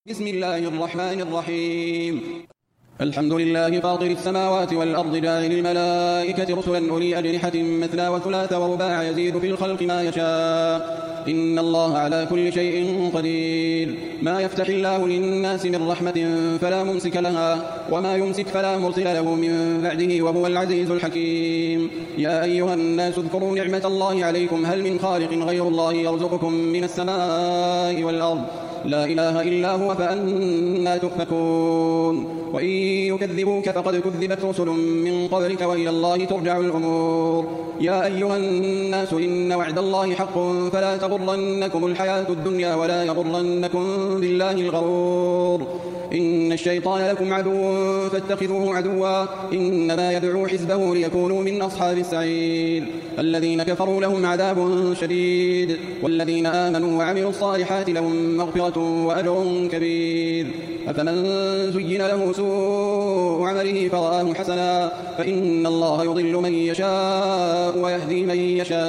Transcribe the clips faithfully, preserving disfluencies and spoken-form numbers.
بسم الله الرحمن الرحيم. الحمد لله فاطر السماوات والأرض جاعل الملائكة رسلا أولي أجنحة مثنى وثلاث ورباع يزيد في الخلق ما يشاء إن الله على كل شيء قدير. ما يفتح الله للناس من رحمة فلا ممسك لها وما يمسك فلا مرسل له من بعده وهو العزيز الحكيم. يا أيها الناس اذكروا نعمة الله عليكم هل من خالق غير الله يرزقكم من السماء والأرض لا إله إلا هو فأنا تؤفكون. وإن يكذبوك فقد كذبت رسل من قبلك وإلى الله ترجع الأمور. يا أيها الناس إن وعد الله حق فلا تغرنكم الحياة الدنيا ولا يغرنكم بالله الغرور. إن الشيطان لكم عدو فاتخذوه عدوا إنما يدعو حزبه ليكونوا من أصحاب السعير. الذين كفروا لهم عذاب شديد والذين آمنوا وعملوا الصالحات لهم مغفرة وأجر كبير. أفمن زين له سوء عمله فرآه حسنا فإن الله يضل من يشاء ويهدي من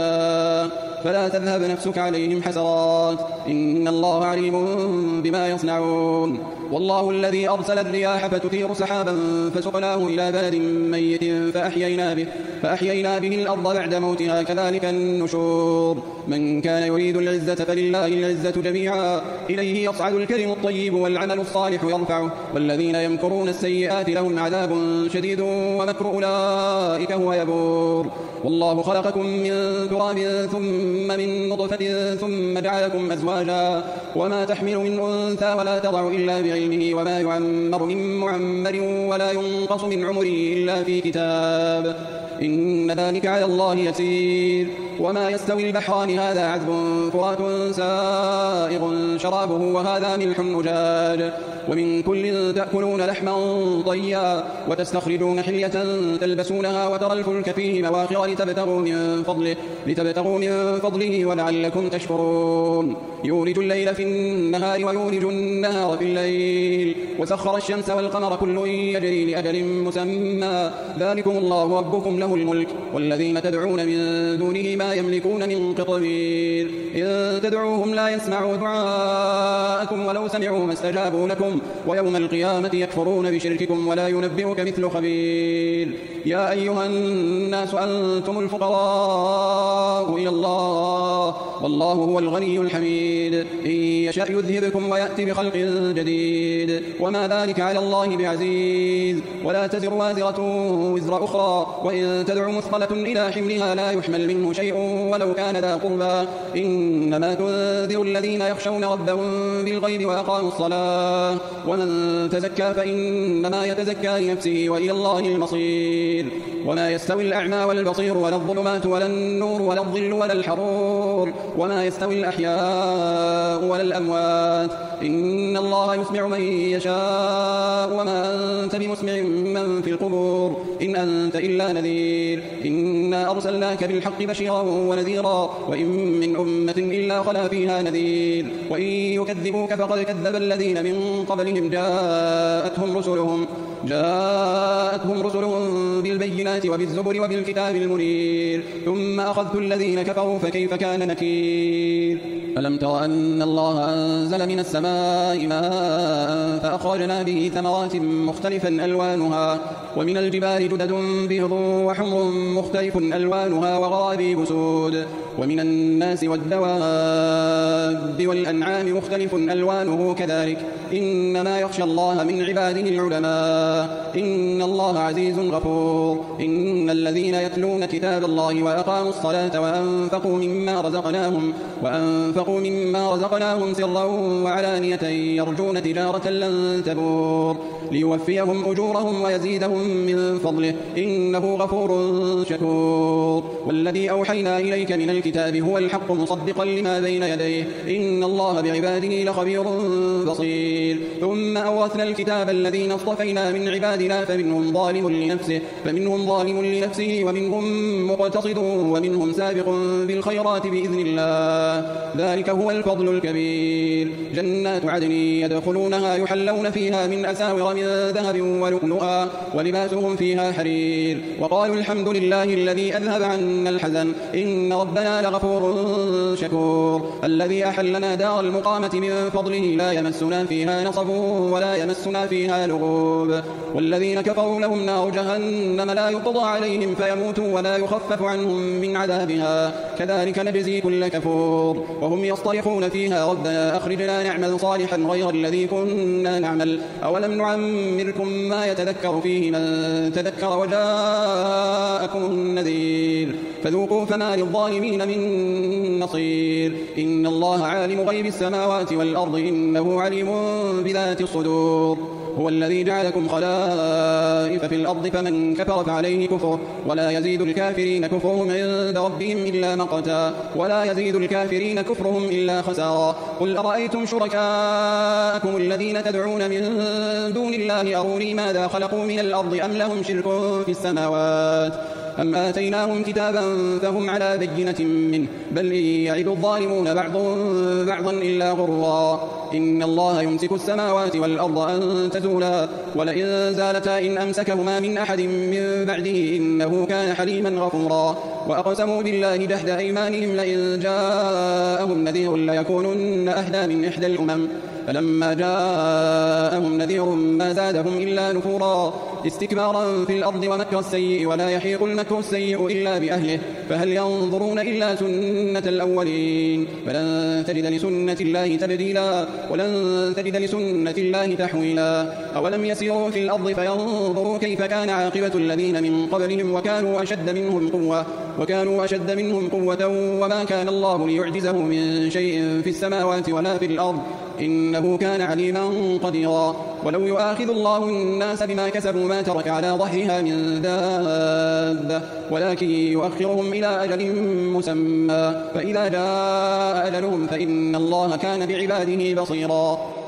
يشاء فلا تذهب نفسك عليهم حسرات إن الله عليم بما يصنعون. والله الذي أرسل الرياح فتثير سحابا فسقناه إلى بلد ميت فأحيينا به, فأحيينا به الأرض بعد موتها كذلك النشور. من كان يريد العزة فلله العزة جميعا إليه يصعد الكلم الطيب والعمل الصالح يرفعه والذين يمكرون السيئات لهم عذاب شديد ومكر أولئك هو يبور. والله خلقكم من تراب ثم من نطفة ثم جعلكم أزواجا وما تحمل من أنثى ولا تضع إلا بعلمه وما يعمر من معمر ولا ينقص من عمره إلا في كتاب إن ذلك على الله يسير. وما يستوي البحران هذا عذب فرات سائغ شرابه وهذا ملح أجاج ومن كل تأكلون لحما طريا وتستخرجون حلية تلبسونها وترى الفلك فيه مواخر لتبتغوا من فضله, لتبتغوا من فضله ولعلكم تشكرون. يولج الليل في النهار ويولج النهار في الليل وسخر الشمس والقمر كل يجري لأجل مسمى ذلكم الله ربكم له الملك والذين تدعون من دونه ما يملكون من قطمير. إن تدعوهم لا يسمعوا دعاءكم ولو سمعوا ما استجابوا لكم ويوم القيامة يكفرون بشرككم ولا ينبئك مثل خبير. يا أيها الناس أنتم الفقراء إلى الله والله هو الغني الحميد. إن يشاء يذهبكم ويأتي بخلق جديد وما ذلك على الله بعزيز. ولا تزر وازرة وزر أخرى وإن تدع مثقلة إلى حملها لا يحمل منه شيء ولو كان ذا قربى إنما تنذر الذين يخشون ربهم بالغيب وأقاموا الصلاة ومن تزكى فإنما يتزكى لنفسه وإلى الله المصير. وما يستوي الأعمى والبصير ولا الظلمات ولا النور ولا الظل ولا الحرور وما يستوي الأحياء ولا الأموات إن الله يسمع من يشاء وما أنت بمسمع من في القبور إن أنت إلا نذير. إنا أرسلناك بالحق بشيرا ونذيرا وإن من أمة إلا خلا فيها نذير. وإن يكذبوك فقد كذب الذين من قبلهم جاءتهم رسلهم جاءتهم رسلهم بالبينات وبالزبر وبالكتاب المنير ثم أخذت الذين كفروا فكيف كان نكير. ألم تر أن الله أنزل من السماء ماء فأخرجنا به ثمرات مختلفا ألوانها ومن الجبال جدد بيض وحمر مختلف ألوانها وغرابيب سود ومن الناس والدواب والأنعام مختلف ألوانه كذلك إنما يخشى الله من عباده العلماء إن الله عزيز غفور. إن الذين يتلون كتاب الله وأقاموا الصلاة وأنفقوا مما رزقناهم وأنفقوا مما رزقناهم سرا وعلانية يرجون تجارة لن تبور ليوفيهم أجورهم ويزيدهم من فضله إنه غفور شكور. والذي أوحينا إليك من الكتاب هو الحق مصدقا لما بين يديه إن الله بعباده لخبير بصير. ثم أورثنا الكتاب الذين اصطفينا من عبادنا فمنهم ظالم لنفسه فمنهم ظالم لنفسه ومنهم مقتصد ومنهم سابق بالخيرات بإذن الله ذلك هو الفضل الكبير. جنات عدن يدخلونها يحلون يحلون فيها من أساور من ذهب ولؤلؤا ولباسهم فيها حرير وقالوا الحمد لله الذي أذهب عنا الحزن إن ربنا لغفور شكور الذي أحلنا دار المقامة من فضله لا يمسنا فيها نصب ولا يمسنا فيها لغوب والذين كفروا لهم نار جهنم لا يقضى عليهم فيموتوا ولا يخفف عنهم من عذابها كذلك نجزي كل كفور وهم يصطرخون فيها ربنا أخرجنا نعمل صالحا غير الذي كنا نعمل أولم نعمركم ما يتذكر فيه من تذكر وجاءكم النذير فذوقوا فما للظالمين من نصير إن الله عالم غيب السماوات والأرض إنه عليم بذات الصدور هو الذي جعلكم خلائف في الأرض فمن كفر فعليه كفر ولا يزيد الكافرين كفرهم عند ربهم إلا مقتا ولا يزيد الكافرين كفرهم إلا خسارا قل أرأيتم شركاءكم الذين تدعون من دون الله أروني ماذا خلقوا من الأرض أم لهم شرك في السماوات أم آتيناهم كتابا فهم على بينة منه بل يعد الظالمون بعضهم بعضا إلا غرا إن الله يمسك السماوات والأرض أن تزولا ولئن زالتا إن أمسكهما من أحد من بعده إنه كان حليما غفورا وأقسموا بالله جهد أيمانهم لئن جاءهم نذير ليكونن أهدى من إحدى الأمم فلما جاءهم نذير ما زادهم إلا نفورا استكبارا في الأرض ومكر السيء ولا يحيق المكر السيء إلا بأهله فهل ينظرون إلا سنة الأولين فلن تجد لسنة الله تبديلا ولن تجد لسنة الله تحويلا أولم يسيروا في الأرض فينظروا كيف كان عاقبة الذين من قبلهم وكانوا أشد منهم قوة وكانوا أشد منهم قوة وما كان الله ليعجزه من شيء في السماوات ولا في الأرض إنه كان عليما قديرا ولو يؤاخذ الله الناس بما كسبوا ما ترك على ظهرها من دابة ولكن يؤخرهم إلى أجل مسمى فإذا جاء أجلهم فإن الله كان بعباده بصيرا